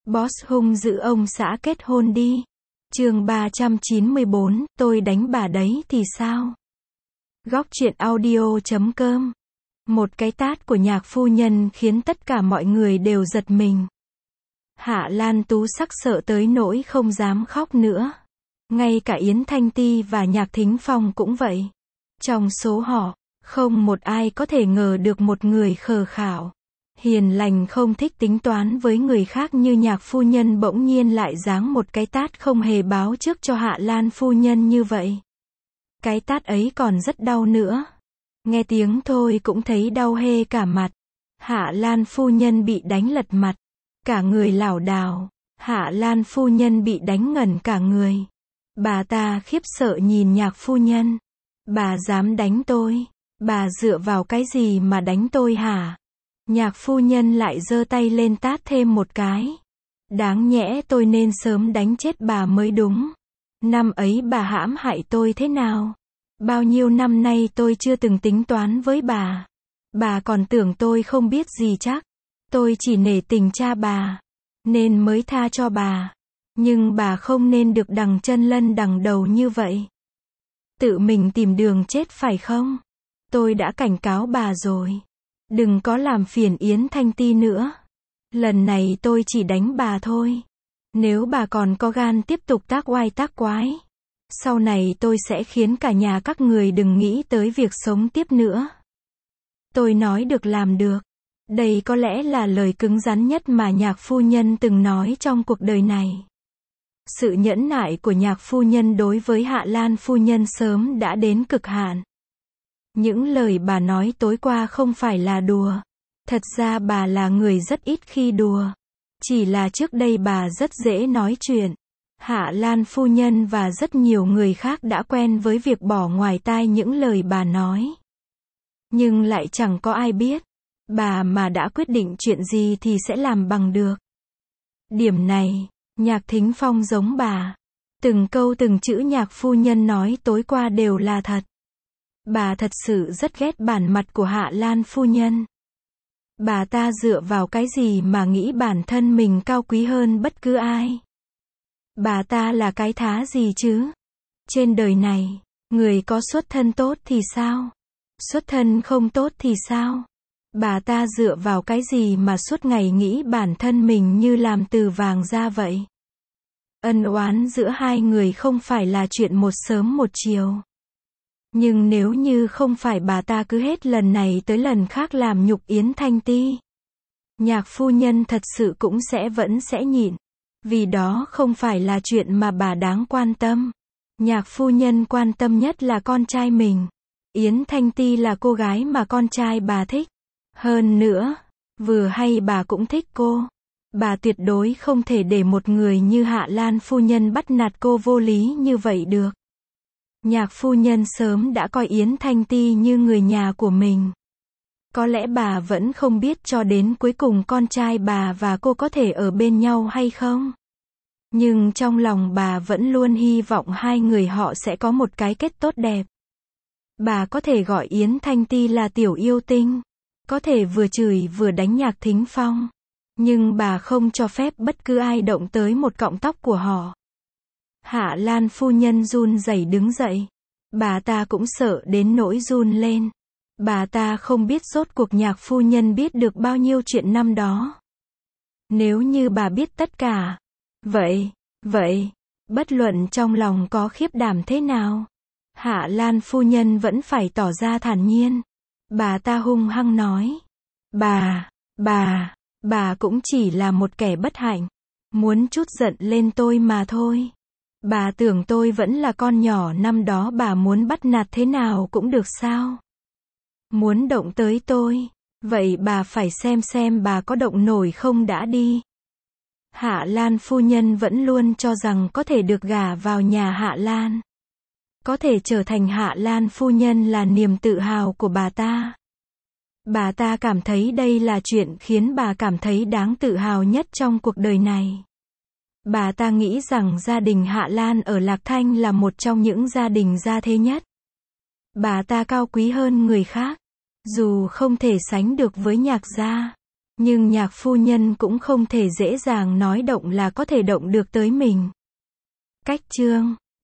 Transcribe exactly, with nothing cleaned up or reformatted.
Boss hung dữ ông xã kết hôn đi. Chương ba trăm chín mươi bốn, tôi đánh bà đấy thì sao? Góc truyện audio chấm com. Một cái tát của nhạc phu nhân khiến tất cả mọi người đều giật mình. Hạ Lan Tú sắc sợ tới nỗi không dám khóc nữa. Ngay cả Yến Thanh Ti và Nhạc Thính Phong cũng vậy. Trong số họ, không một ai có thể ngờ được một người khờ khảo, hiền lành không thích tính toán với người khác như nhạc phu nhân bỗng nhiên lại giáng một cái tát không hề báo trước cho Hạ Lan phu nhân như vậy. Cái tát ấy còn rất đau nữa. Nghe tiếng thôi cũng thấy đau hê cả mặt. Hạ Lan phu nhân bị đánh lật mặt, cả người lảo đảo. Hạ Lan phu nhân bị đánh ngẩn cả người. Bà ta khiếp sợ nhìn nhạc phu nhân. Bà dám đánh tôi? Bà dựa vào cái gì mà đánh tôi hả? Nhạc phu nhân lại giơ tay lên tát thêm một cái. Đáng nhẽ tôi nên sớm đánh chết bà mới đúng. Năm ấy bà hãm hại tôi thế nào? Bao nhiêu năm nay tôi chưa từng tính toán với bà. Bà còn tưởng tôi không biết gì chắc. Tôi chỉ nể tình cha bà, nên mới tha cho bà. Nhưng bà không nên được đằng chân lân đằng đầu như vậy. Tự mình tìm đường chết phải không? Tôi đã cảnh cáo bà rồi. Đừng có làm phiền Yến Thanh Ti nữa. Lần này tôi chỉ đánh bà thôi. Nếu bà còn có gan tiếp tục tác oai tác quái, sau này tôi sẽ khiến cả nhà các người đừng nghĩ tới việc sống tiếp nữa. Tôi nói được làm được. Đây có lẽ là lời cứng rắn nhất mà nhạc phu nhân từng nói trong cuộc đời này. Sự nhẫn nại của nhạc phu nhân đối với Hạ Lan phu nhân sớm đã đến cực hạn. Những lời bà nói tối qua không phải là đùa. Thật ra bà là người rất ít khi đùa. Chỉ là trước đây bà rất dễ nói chuyện. Hạ Lan phu nhân và rất nhiều người khác đã quen với việc bỏ ngoài tai những lời bà nói. Nhưng lại chẳng có ai biết. Bà mà đã quyết định chuyện gì thì sẽ làm bằng được. Điểm này, Nhạc Thính Phong giống bà. Từng câu từng chữ nhạc phu nhân nói tối qua đều là thật. Bà thật sự rất ghét bản mặt của Hạ Lan phu nhân. Bà ta dựa vào cái gì mà nghĩ bản thân mình cao quý hơn bất cứ ai? Bà ta là cái thá gì chứ? Trên đời này, người có xuất thân tốt thì sao? Xuất thân không tốt thì sao? Bà ta dựa vào cái gì mà suốt ngày nghĩ bản thân mình như làm từ vàng ra vậy? Ân oán giữa hai người không phải là chuyện một sớm một chiều. Nhưng nếu như không phải bà ta cứ hết lần này tới lần khác làm nhục Yến Thanh Ti, nhạc phu nhân thật sự cũng sẽ vẫn sẽ nhịn. Vì đó không phải là chuyện mà bà đáng quan tâm. Nhạc phu nhân quan tâm nhất là con trai mình. Yến Thanh Ti là cô gái mà con trai bà thích. Hơn nữa, vừa hay bà cũng thích cô. Bà tuyệt đối không thể để một người như Hạ Lan phu nhân bắt nạt cô vô lý như vậy được. Nhạc phu nhân sớm đã coi Yến Thanh Ti như người nhà của mình. Có lẽ bà vẫn không biết cho đến cuối cùng con trai bà và cô có thể ở bên nhau hay không. Nhưng trong lòng bà vẫn luôn hy vọng hai người họ sẽ có một cái kết tốt đẹp. Bà có thể gọi Yến Thanh Ti là tiểu yêu tinh. Có thể vừa chửi vừa đánh Nhạc Thính Phong. Nhưng bà không cho phép bất cứ ai động tới một cọng tóc của họ. Hạ Lan phu nhân run rẩy đứng dậy. Bà ta cũng sợ đến nỗi run lên. Bà ta không biết rốt cuộc nhạc phu nhân biết được bao nhiêu chuyện năm đó. Nếu như bà biết tất cả. Vậy, vậy, bất luận trong lòng có khiếp đảm thế nào, Hạ Lan phu nhân vẫn phải tỏ ra thản nhiên. Bà ta hung hăng nói. Bà, bà, bà cũng chỉ là một kẻ bất hạnh. Muốn chút giận lên tôi mà thôi. Bà tưởng tôi vẫn là con nhỏ năm đó bà muốn bắt nạt thế nào cũng được sao? Muốn động tới tôi, vậy bà phải xem xem bà có động nổi không đã đi. Hạ Lan phu nhân vẫn luôn cho rằng có thể được gả vào nhà Hạ Lan. Có thể trở thành Hạ Lan phu nhân là niềm tự hào của bà ta. Bà ta cảm thấy đây là chuyện khiến bà cảm thấy đáng tự hào nhất trong cuộc đời này. Bà ta nghĩ rằng gia đình Hạ Lan ở Lạc Thanh là một trong những gia đình gia thế nhất. Bà ta cao quý hơn người khác. Dù không thể sánh được với Nhạc gia, Nhưng nhạc phu nhân cũng không thể dễ dàng nói động là có thể động được tới mình. Cách chương